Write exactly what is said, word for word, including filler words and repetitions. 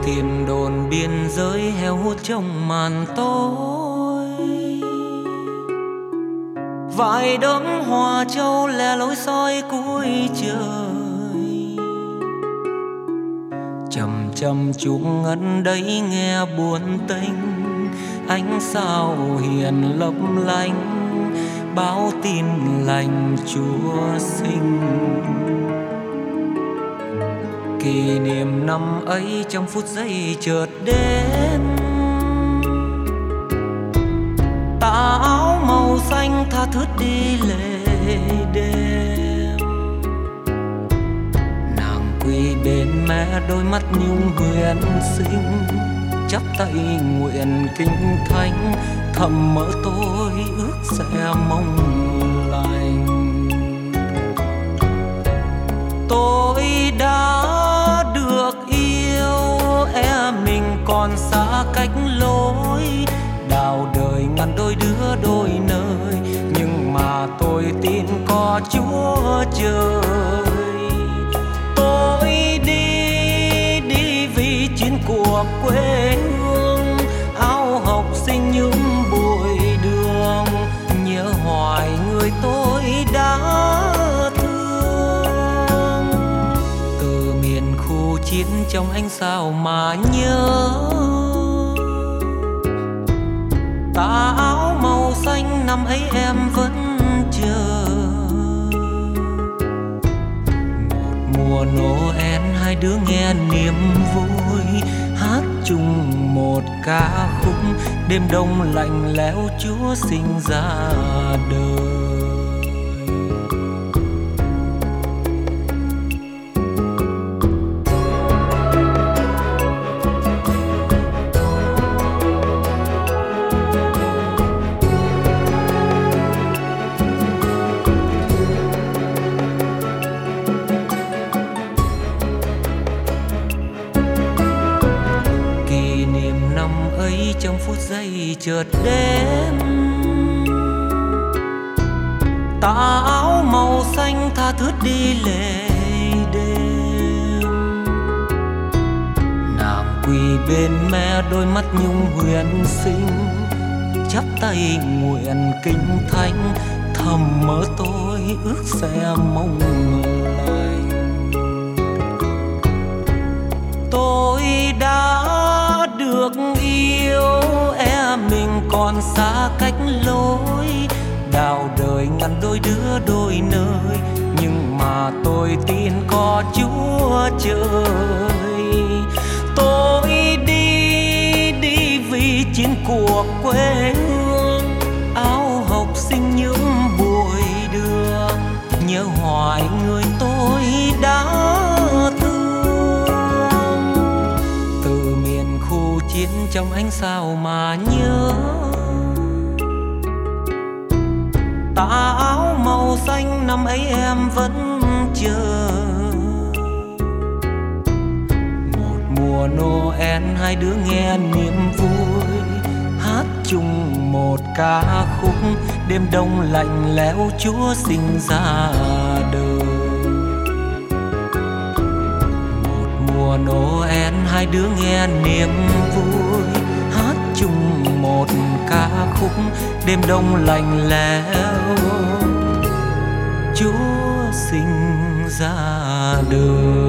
Tiền đồn biên giới heo hút trong màn tối, vài đốm hoa châu lẻ lối soi cuối trời. Chầm chầm chuông ngân đấy nghe buồn tênh, ánh sao hiền lấp lánh báo tin lành Chúa sinh. Kỷ niệm năm ấy trong phút giây chợt đến, tà áo màu xanh tha thướt đi lệ đêm. Nàng quỳ bên mẹ đôi mắt nhung huyền sinh, chắp tay nguyện kinh thánh, thầm mơ tôi ước sẽ mong lành. Tôi đã được yêu, em mình còn xa cách lối, đào đời ngàn đôi đứa đôi nơi, nhưng mà tôi tin có Chúa trời. Tôi đi đi vì chiến cuộc quê hương, áo học sinh những bụi đường, nhớ hoài người tôi đã thương. Từ miền khu chiến trong ánh sao mà nhớ, tà áo màu xanh năm ấy em vẫn chờ. Một mùa Noel hai đứa nghe niềm vui, hát chung một ca khúc, đêm đông lạnh lẽo Chúa sinh ra đời. Trong phút giây chợt đến, tà áo màu xanh tha thướt đi lệ đêm. Nàng quỳ bên mẹ đôi mắt nhung huyền sinh, chắp tay nguyện kinh thánh, thầm mơ tôi ước sẽ mong lành. Tôi đã được yêu, em mình còn xa cách lối, đào đời ngàn đôi đứa đôi nơi, nhưng mà tôi tin có Chúa trời. Tôi đi đi vì chiến cuộc quê hương, áo học sinh những bụi đường, nhớ hoài người tôi đã thương. Chiến trong ánh sao mà nhớ, tà áo màu xanh năm ấy em vẫn chờ. Một mùa Noel hai đứa nghe niềm vui, hát chung một ca khúc, đêm đông lạnh lẽo Chúa sinh ra đời. Mùa Noel hai đứa nghe niềm vui, hát chung một ca khúc, đêm đông lạnh lẽo Chúa sinh ra đời.